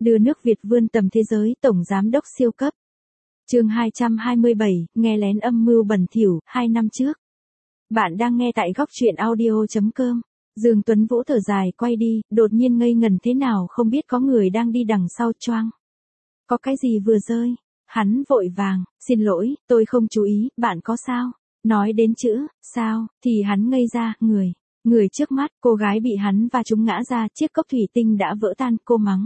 Đưa nước Việt vươn tầm thế giới, tổng giám đốc siêu cấp. Chương 227, nghe lén âm mưu bẩn thỉu, 2 năm trước. Bạn đang nghe tại góc truyện audio.com. Dương Tuấn Vũ thở dài quay đi, đột nhiên ngây ngần thế nào không biết có người đang đi đằng sau choang. Có cái gì vừa rơi? Hắn vội vàng, xin lỗi, tôi không chú ý, bạn có sao? Nói đến chữ, sao, thì hắn ngây ra, người trước mắt, cô gái bị hắn và trúng ngã ra, chiếc cốc thủy tinh đã vỡ tan, cô mắng.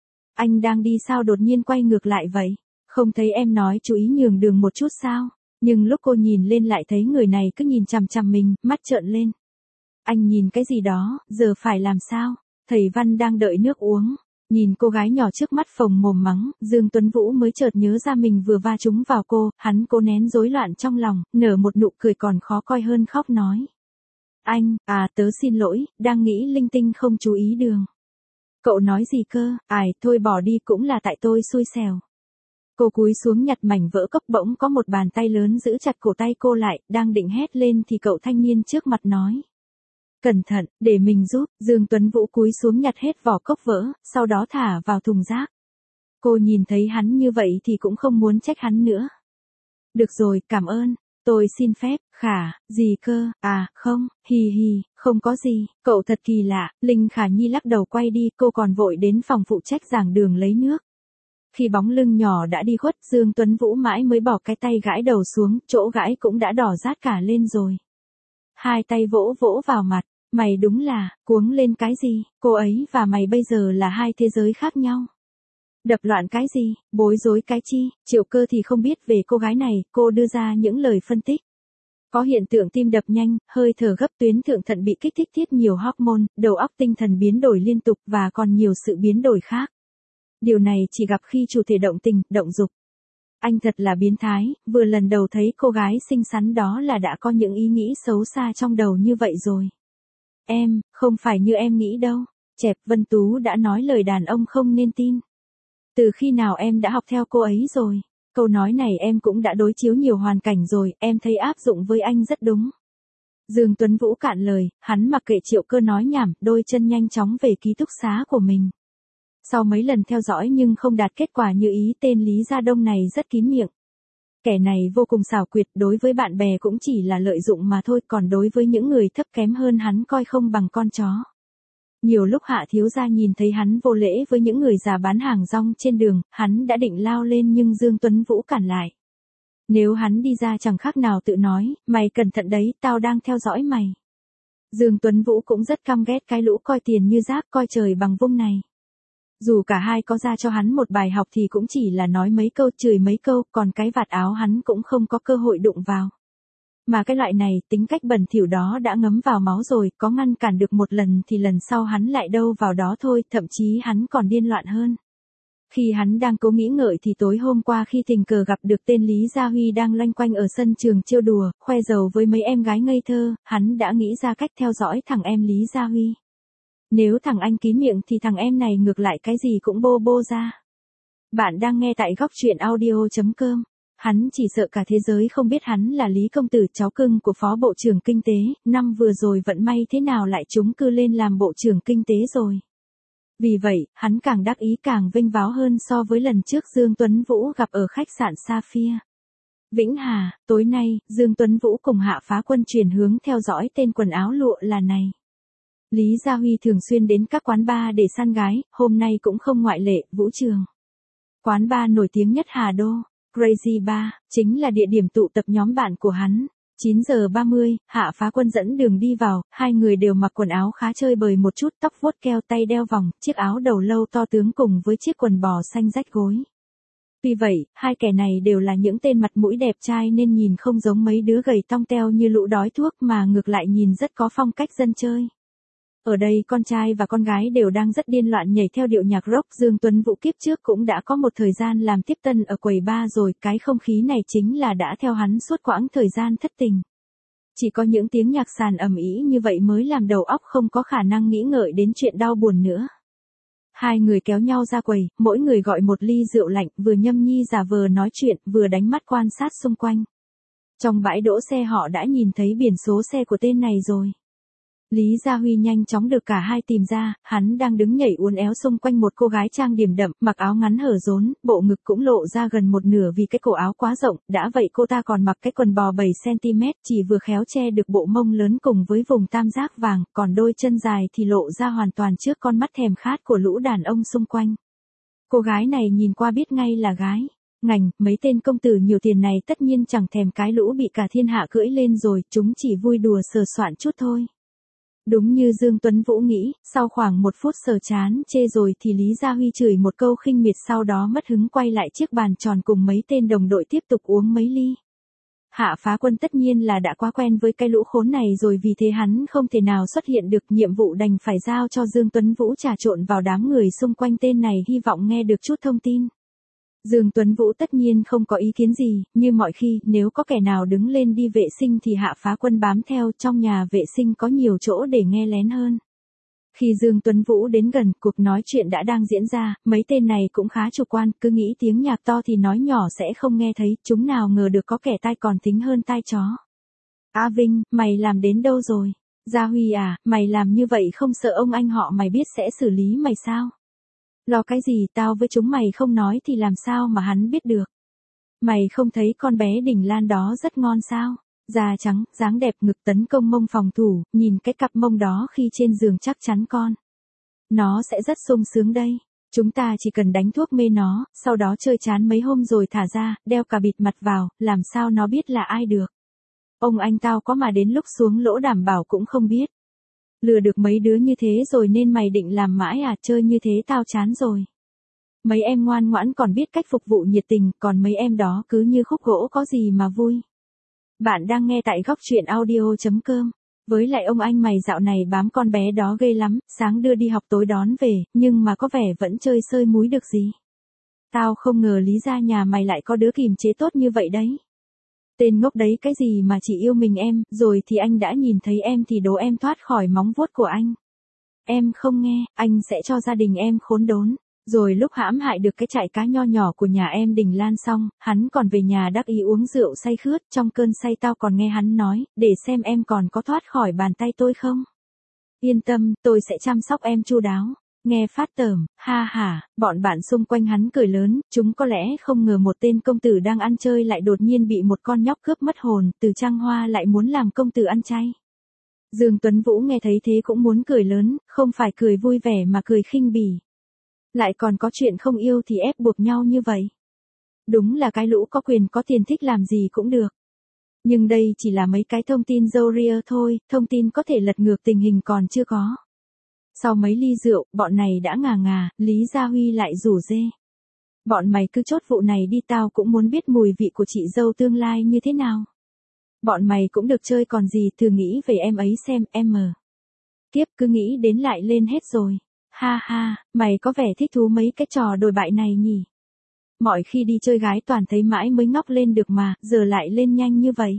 Anh đang đi sao đột nhiên quay ngược lại vậy? Không thấy em nói chú ý nhường đường một chút sao? Nhưng lúc cô nhìn lên lại thấy người này cứ nhìn chằm chằm mình, mắt trợn lên. Anh nhìn cái gì đó, giờ phải làm sao? Thầy Văn đang đợi nước uống. Nhìn cô gái nhỏ trước mắt phồng mồm mắng, Dương Tuấn Vũ mới chợt nhớ ra mình vừa va trúng vào cô, hắn cố nén rối loạn trong lòng, nở một nụ cười còn khó coi hơn khóc nói. Anh, tớ xin lỗi, đang nghĩ linh tinh không chú ý đường. Cậu nói gì cơ, thôi bỏ đi cũng là tại tôi xui xẻo. Cô cúi xuống nhặt mảnh vỡ cốc bỗng có một bàn tay lớn giữ chặt cổ tay cô lại, đang định hét lên thì cậu thanh niên trước mặt nói. Cẩn thận, để mình giúp, Dương Tuấn Vũ cúi xuống nhặt hết vỏ cốc vỡ, sau đó thả vào thùng rác. Cô nhìn thấy hắn như vậy thì cũng không muốn trách hắn nữa. Được rồi, cảm ơn, tôi xin phép, Khả, gì cơ, không, hì, không có gì, cậu thật kỳ lạ, Linh Khả Nhi lắc đầu quay đi, cô còn vội đến phòng phụ trách giảng đường lấy nước. Khi bóng lưng nhỏ đã đi khuất, Dương Tuấn Vũ mãi mới bỏ cái tay gãi đầu xuống, chỗ gãi cũng đã đỏ rát cả lên rồi. Hai tay vỗ vỗ vào mặt, mày đúng là, cuống lên cái gì, cô ấy và mày bây giờ là hai thế giới khác nhau. Đập loạn cái gì, bối rối cái chi, Triệu Cơ thì không biết về cô gái này, cô đưa ra những lời phân tích. Có hiện tượng tim đập nhanh, hơi thở gấp, tuyến thượng thận bị kích thích tiết nhiều hormone, đầu óc tinh thần biến đổi liên tục và còn nhiều sự biến đổi khác. Điều này chỉ gặp khi chủ thể động tình, động dục. Anh thật là biến thái, vừa lần đầu thấy cô gái xinh xắn đó là đã có những ý nghĩ xấu xa trong đầu như vậy rồi. Em, không phải như em nghĩ đâu. Chẹp, Vân Tú đã nói lời đàn ông không nên tin. Từ khi nào em đã học theo cô ấy rồi? Câu nói này em cũng đã đối chiếu nhiều hoàn cảnh rồi, em thấy áp dụng với anh rất đúng. Dương Tuấn Vũ cạn lời, hắn mặc kệ Triệu Cơ nói nhảm, đôi chân nhanh chóng về ký túc xá của mình. Sau mấy lần theo dõi nhưng không đạt kết quả như ý, tên Lý Gia Đông này rất kín miệng. Kẻ này vô cùng xảo quyệt, đối với bạn bè cũng chỉ là lợi dụng mà thôi, còn đối với những người thấp kém hơn hắn coi không bằng con chó. Nhiều lúc Hạ thiếu gia nhìn thấy hắn vô lễ với những người già bán hàng rong trên đường, hắn đã định lao lên nhưng Dương Tuấn Vũ cản lại. Nếu hắn đi ra chẳng khác nào tự nói, mày cẩn thận đấy, tao đang theo dõi mày. Dương Tuấn Vũ cũng rất căm ghét cái lũ coi tiền như rác, coi trời bằng vung này. Dù cả hai có ra cho hắn một bài học thì cũng chỉ là nói mấy câu, chửi mấy câu, còn cái vạt áo hắn cũng không có cơ hội đụng vào. Mà cái loại này, tính cách bẩn thỉu đó đã ngấm vào máu rồi, có ngăn cản được một lần thì lần sau hắn lại đâu vào đó thôi, thậm chí hắn còn điên loạn hơn. Khi hắn đang cố nghĩ ngợi thì tối hôm qua khi tình cờ gặp được tên Lý Gia Huy đang loanh quanh ở sân trường trêu đùa, khoe giàu với mấy em gái ngây thơ, hắn đã nghĩ ra cách theo dõi thằng em Lý Gia Huy. Nếu thằng anh kín miệng thì thằng em này ngược lại cái gì cũng bô bô ra. Bạn đang nghe tại góc truyện audio.com. Hắn chỉ sợ cả thế giới không biết hắn là Lý Công Tử, cháu cưng của Phó Bộ trưởng Kinh tế, năm vừa rồi vận may thế nào lại trúng cư lên làm Bộ trưởng Kinh tế rồi. Vì vậy, hắn càng đắc ý càng vinh váo hơn so với lần trước Dương Tuấn Vũ gặp ở khách sạn Sapphire. Vĩnh Hà, tối nay, Dương Tuấn Vũ cùng Hạ Phá Quân chuyển hướng theo dõi tên quần áo lụa là này. Lý Gia Huy thường xuyên đến các quán bar để săn gái, hôm nay cũng không ngoại lệ, Vũ Trường. Quán bar nổi tiếng nhất Hà Đô, Crazy Bar, chính là địa điểm tụ tập nhóm bạn của hắn. 9 giờ 30, Hạ Phá Quân dẫn đường đi vào, hai người đều mặc quần áo khá chơi bời một chút, tóc vuốt keo, tay đeo vòng, chiếc áo đầu lâu to tướng cùng với chiếc quần bò xanh rách gối. Vì vậy, hai kẻ này đều là những tên mặt mũi đẹp trai nên nhìn không giống mấy đứa gầy tong teo như lũ đói thuốc mà ngược lại nhìn rất có phong cách dân chơi. Ở đây con trai và con gái đều đang rất điên loạn nhảy theo điệu nhạc rock. Dương Tuấn Vũ kiếp trước cũng đã có một thời gian làm tiếp tân ở quầy bar rồi, cái không khí này chính là đã theo hắn suốt quãng thời gian thất tình. Chỉ có những tiếng nhạc sàn ầm ĩ như vậy mới làm đầu óc không có khả năng nghĩ ngợi đến chuyện đau buồn nữa. Hai người kéo nhau ra quầy, mỗi người gọi một ly rượu lạnh, vừa nhâm nhi giả vờ nói chuyện, vừa đánh mắt quan sát xung quanh. Trong bãi đỗ xe họ đã nhìn thấy biển số xe của tên này rồi. Lý Gia Huy nhanh chóng được cả hai tìm ra, hắn đang đứng nhảy uốn éo xung quanh một cô gái trang điểm đậm, mặc áo ngắn hở rốn, bộ ngực cũng lộ ra gần một nửa vì cái cổ áo quá rộng, đã vậy cô ta còn mặc cái quần bò 7cm, chỉ vừa khéo che được bộ mông lớn cùng với vùng tam giác vàng, còn đôi chân dài thì lộ ra hoàn toàn trước con mắt thèm khát của lũ đàn ông xung quanh. Cô gái này nhìn qua biết ngay là gái. Ngành, mấy tên công tử nhiều tiền này tất nhiên chẳng thèm cái lũ bị cả thiên hạ cưỡi lên rồi, chúng chỉ vui đùa sờ soạn chút thôi. Đúng như Dương Tuấn Vũ nghĩ, sau khoảng 1 phút sờ chán chê rồi thì Lý Gia Huy chửi một câu khinh miệt, sau đó mất hứng quay lại chiếc bàn tròn cùng mấy tên đồng đội tiếp tục uống mấy ly. Hạ Phá Quân tất nhiên là đã quá quen với cái lũ khốn này rồi, vì thế hắn không thể nào xuất hiện được, nhiệm vụ đành phải giao cho Dương Tuấn Vũ trà trộn vào đám người xung quanh tên này, hy vọng nghe được chút thông tin. Dương Tuấn Vũ tất nhiên không có ý kiến gì, như mọi khi, nếu có kẻ nào đứng lên đi vệ sinh thì Hạ Phá Quân bám theo, trong nhà vệ sinh có nhiều chỗ để nghe lén hơn. Khi Dương Tuấn Vũ đến gần, cuộc nói chuyện đã đang diễn ra, mấy tên này cũng khá chủ quan, cứ nghĩ tiếng nhạc to thì nói nhỏ sẽ không nghe thấy, chúng nào ngờ được có kẻ tai còn thính hơn tai chó. A Vinh, mày làm đến đâu rồi? Gia Huy à, mày làm như vậy không sợ ông anh họ mày biết sẽ xử lý mày sao? Lo cái gì, tao với chúng mày không nói thì làm sao mà hắn biết được. Mày không thấy con bé Đình Lan đó rất ngon sao? Da trắng, dáng đẹp, ngực tấn công mông phòng thủ, nhìn cái cặp mông đó khi trên giường chắc chắn nó sẽ rất sung sướng đây. Chúng ta chỉ cần đánh thuốc mê nó, sau đó chơi chán mấy hôm rồi thả ra, đeo cả bịt mặt vào, làm sao nó biết là ai được. Ông anh tao có mà đến lúc xuống lỗ đảm bảo cũng không biết. Lừa được mấy đứa như thế rồi nên mày định làm mãi à, chơi như thế tao chán rồi. Mấy em ngoan ngoãn còn biết cách phục vụ nhiệt tình, còn mấy em đó cứ như khúc gỗ có gì mà vui. Bạn đang nghe tại góc truyện audio.com. Với lại ông anh mày dạo này bám con bé đó ghê lắm, sáng đưa đi học tối đón về, nhưng mà có vẻ vẫn chơi sơi múi được gì. Tao không ngờ Lý gia nhà mày lại có đứa kìm chế tốt như vậy đấy. Tên ngốc đấy cái gì mà chỉ yêu mình em, rồi thì anh đã nhìn thấy em thì đố em thoát khỏi móng vuốt của anh. Em không nghe, anh sẽ cho gia đình em khốn đốn. Rồi lúc hãm hại được cái trại cá nho nhỏ của nhà em Đình Lan xong, hắn còn về nhà đắc ý uống rượu say khướt, trong cơn say tao còn nghe hắn nói, để xem em còn có thoát khỏi bàn tay tôi không. Yên tâm, tôi sẽ chăm sóc em chu đáo. Nghe phát tởm, ha ha, bọn bạn xung quanh hắn cười lớn, chúng có lẽ không ngờ một tên công tử đang ăn chơi lại đột nhiên bị một con nhóc cướp mất hồn, Từ Trang Hoa lại muốn làm công tử ăn chay. Dương Tuấn Vũ nghe thấy thế cũng muốn cười lớn, không phải cười vui vẻ mà cười khinh bỉ. Lại còn có chuyện không yêu thì ép buộc nhau như vậy. Đúng là cái lũ có quyền có tiền thích làm gì cũng được. Nhưng đây chỉ là mấy cái thông tin râu ria thôi, thông tin có thể lật ngược tình hình còn chưa có. Sau mấy ly rượu, bọn này đã ngà ngà, Lý Gia Huy lại rủ rê. Bọn mày cứ chốt vụ này đi, tao cũng muốn biết mùi vị của chị dâu tương lai như thế nào. Bọn mày cũng được chơi còn gì, thử nghĩ về em ấy xem, em mờ. Tiếp cứ nghĩ đến lại lên hết rồi. Ha ha, mày có vẻ thích thú mấy cái trò đồi bại này nhỉ. Mọi khi đi chơi gái toàn thấy mãi mới ngóc lên được mà, giờ lại lên nhanh như vậy.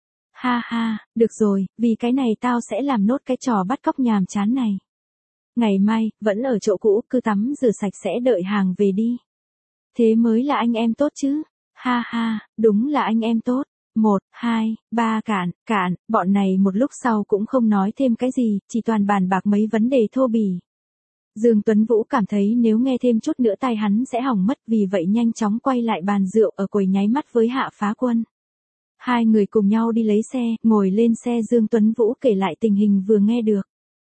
Ha ha, được rồi, vì cái này tao sẽ làm nốt cái trò bắt cóc nhàm chán này. Ngày mai, vẫn ở chỗ cũ, cứ tắm rửa sạch sẽ đợi hàng về đi. Thế mới là anh em tốt chứ. Ha ha, đúng là anh em tốt. 1, 2, 3 cạn, bọn này một lúc sau cũng không nói thêm cái gì, chỉ toàn bàn bạc mấy vấn đề thô bỉ. Dương Tuấn Vũ cảm thấy nếu nghe thêm chút nữa tai hắn sẽ hỏng mất, vì vậy nhanh chóng quay lại bàn rượu ở quầy nháy mắt với Hạ Phá Quân. Hai người cùng nhau đi lấy xe, ngồi lên xe Dương Tuấn Vũ kể lại tình hình vừa nghe được.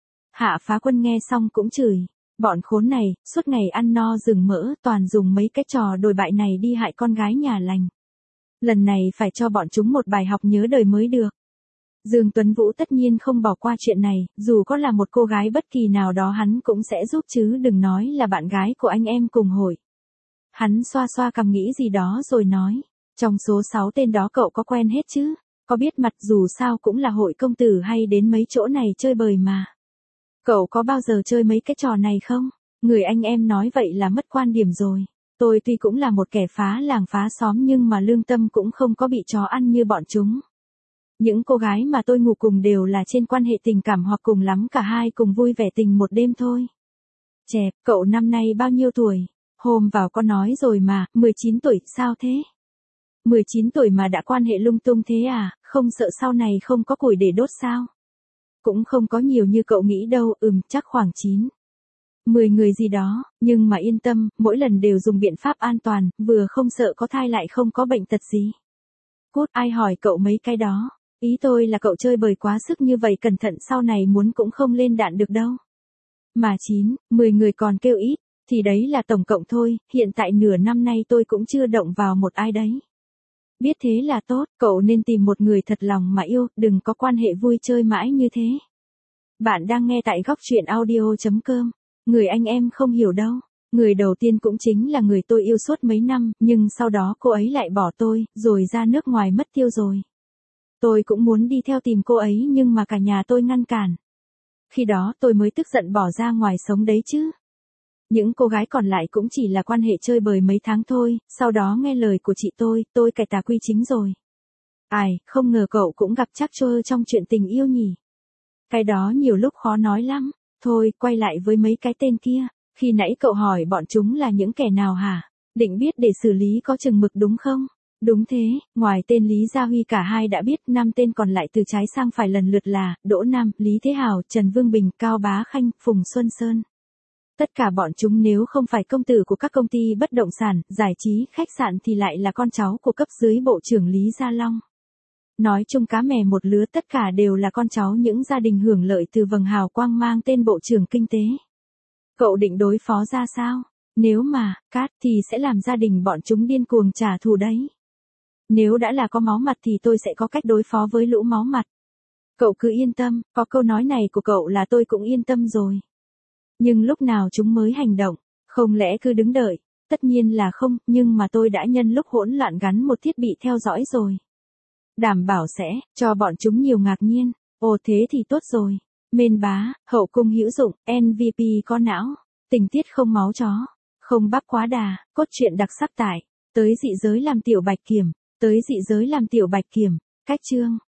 Hạ Phá Quân nghe xong cũng chửi, bọn khốn này, suốt ngày ăn no rừng mỡ, toàn dùng mấy cái trò đồi bại này đi hại con gái nhà lành. Lần này phải cho bọn chúng một bài học nhớ đời mới được. Dương Tuấn Vũ tất nhiên không bỏ qua chuyện này, dù có là một cô gái bất kỳ nào đó hắn cũng sẽ giúp chứ đừng nói là bạn gái của anh em cùng hội. Hắn xoa xoa cằm nghĩ gì đó rồi nói, trong số 6 tên đó cậu có quen hết chứ, có biết mặt dù sao cũng là hội công tử hay đến mấy chỗ này chơi bời mà. Cậu có bao giờ chơi mấy cái trò này không? Người anh em nói vậy là mất quan điểm rồi. Tôi tuy cũng là một kẻ phá làng phá xóm nhưng mà lương tâm cũng không có bị chó ăn như bọn chúng. Những cô gái mà tôi ngủ cùng đều là trên quan hệ tình cảm hoặc cùng lắm cả hai cùng vui vẻ tình một đêm thôi. Chẹp, cậu năm nay bao nhiêu tuổi? Hôm vào có nói rồi mà, 19 tuổi, sao thế? 19 tuổi mà đã quan hệ lung tung thế à, không sợ sau này không có củi để đốt sao? Cũng không có nhiều như cậu nghĩ đâu, chắc khoảng 9, 10 người gì đó, nhưng mà yên tâm, mỗi lần đều dùng biện pháp an toàn, vừa không sợ có thai lại không có bệnh tật gì. Cút, ai hỏi cậu mấy cái đó. Ý tôi là cậu chơi bời quá sức như vậy cẩn thận sau này muốn cũng không lên đạn được đâu. Mà 9, 10 người còn kêu ít, thì đấy là tổng cộng thôi, hiện tại nửa năm nay tôi cũng chưa động vào một ai đấy. Biết thế là tốt, cậu nên tìm một người thật lòng mà yêu, đừng có quan hệ vui chơi mãi như thế. Bạn đang nghe tại góc truyện audio.com. Người anh em không hiểu đâu. Người đầu tiên cũng chính là người tôi yêu suốt mấy năm, nhưng sau đó cô ấy lại bỏ tôi, rồi ra nước ngoài mất tiêu rồi. Tôi cũng muốn đi theo tìm cô ấy nhưng mà cả nhà tôi ngăn cản. Khi đó tôi mới tức giận bỏ ra ngoài sống đấy chứ. Những cô gái còn lại cũng chỉ là quan hệ chơi bời mấy tháng thôi, sau đó nghe lời của chị tôi cải tà quy chính rồi. Ai, không ngờ cậu cũng gặp trắc trơ trong chuyện tình yêu nhỉ. Cái đó nhiều lúc khó nói lắm. Thôi, quay lại với mấy cái tên kia. Khi nãy cậu hỏi bọn chúng là những kẻ nào hả? Định biết để xử lý có chừng mực đúng không? Đúng thế, ngoài tên Lý Gia Huy cả hai đã biết, 5 tên còn lại từ trái sang phải lần lượt là Đỗ Nam, Lý Thế Hào, Trần Vương Bình, Cao Bá Khanh, Phùng Xuân Sơn. Tất cả bọn chúng nếu không phải công tử của các công ty bất động sản, giải trí, khách sạn thì lại là con cháu của cấp dưới Bộ trưởng Lý Gia Long. Nói chung cá mè một lứa, tất cả đều là con cháu những gia đình hưởng lợi từ vầng hào quang mang tên Bộ trưởng Kinh tế. Cậu định đối phó ra sao? Nếu mà, cát thì sẽ làm gia đình bọn chúng điên cuồng trả thù đấy. Nếu đã là có máu mặt thì tôi sẽ có cách đối phó với lũ máu mặt. Cậu cứ yên tâm, có câu nói này của cậu là tôi cũng yên tâm rồi. Nhưng lúc nào chúng mới hành động? Không lẽ cứ đứng đợi? Tất nhiên là không, nhưng mà tôi đã nhân lúc hỗn loạn gắn một thiết bị theo dõi rồi. Đảm bảo sẽ cho bọn chúng nhiều ngạc nhiên. Ồ thế thì tốt rồi. Mên bá, hậu cung hữu dụng, MVP có não, tình tiết không máu chó, không bắp quá đà, cốt truyện đặc sắc tại. Tới dị giới làm tiểu bạch kiểm, tới dị giới làm tiểu bạch kiểm, cách chương.